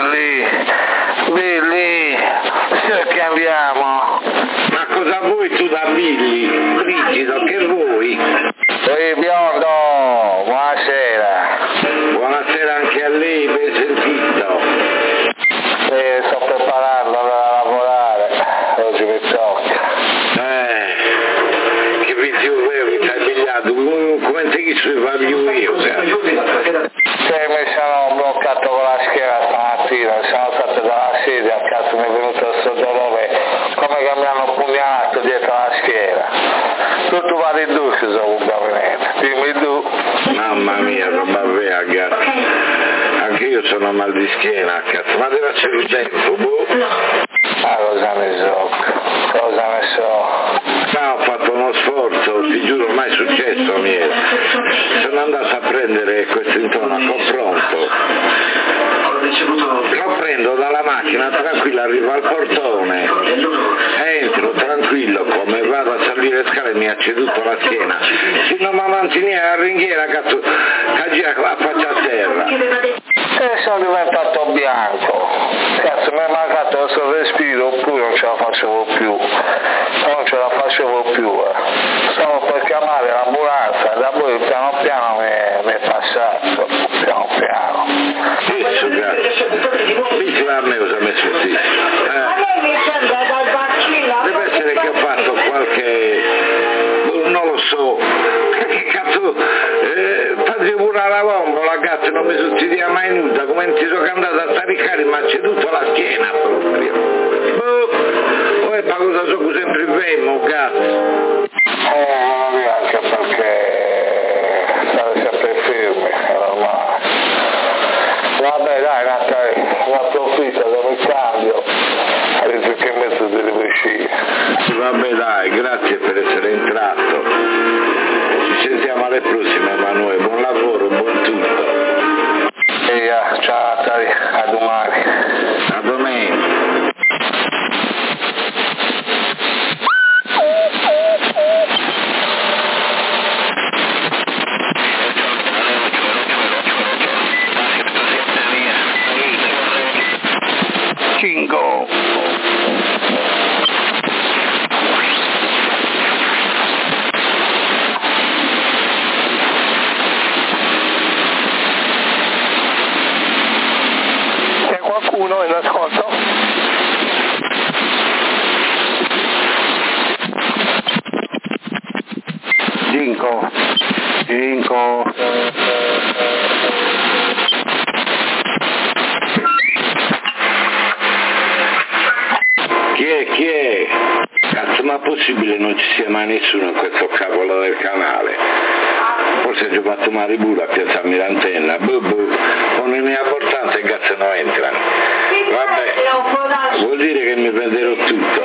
Billy, se che andiamo. Ma cosa vuoi tu da Billy? Rigido, che vuoi? Ehi biondo, buonasera. Buonasera anche a lei, ben sentito. Sto preparando da lavorare, oggi mi tocca. Che video mi stai pigliando? Come te che ci voglio io? Mi sono bloccato con la schiena stamattina, sono stato dalla sedia, a cazzo mi è venuto questo dolore, come che mi hanno pugnalato dietro la schiena. Tu vado in duce, sono un gabinetto, dimmi tu. Mamma mia, roba vera, cazzo. Anche io sono a mal di schiena, cazzo, ma deve essere il tempo, boh. Cosa ne so. Ho fatto uno sforzo, ti giuro, mai successo a me. Sono andato a prendere questo intonaco pronto. Lo prendo dalla macchina tranquillo, arrivo al portone, entro tranquillo, come vado a salire le scale e mi ha ceduto la schiena. Se non mi mantiene la ringhiera, cazzo, gira a faccia a terra. E sono diventato bianco. Cazzo, mi è mancato il suo respiro, oppure non ce la facevo più. Stavo per chiamare l'ambulanza, da poi piano piano mi è passato. Piano piano. Questo cazzo. Dici a me cosa mi è successo? Deve essere che ho fatto qualche... non lo so. Che cazzo... facevo una lavombola, cazzo, non mi succedeva mai nulla. Come non ti sono andato a caricare, mi ha ceduto la schiena proprio. Poi ma cosa so sempre fermo, cazzo? Anche perché stare sempre fermi, è normale. Vabbè dai Natale, ne approfitto dove cambio, adesso che mezzo deve uscire. Vabbè dai, grazie per essere entrato. Ci sentiamo alle prossime Emanuele, buon lavoro, buon tutto. Ciao Natale, a domani. A domenica. Cinco. C'è qualcuno in ascolto? Cinco. Chi è? Cazzo, ma possibile non ci sia mai nessuno in questo cavolo del canale? Forse ci ho fatto maribula a piazzarmi l'antenna. Con i miei importanti cazzo non entrano. Vabbè, vuol dire che mi prenderò tutto.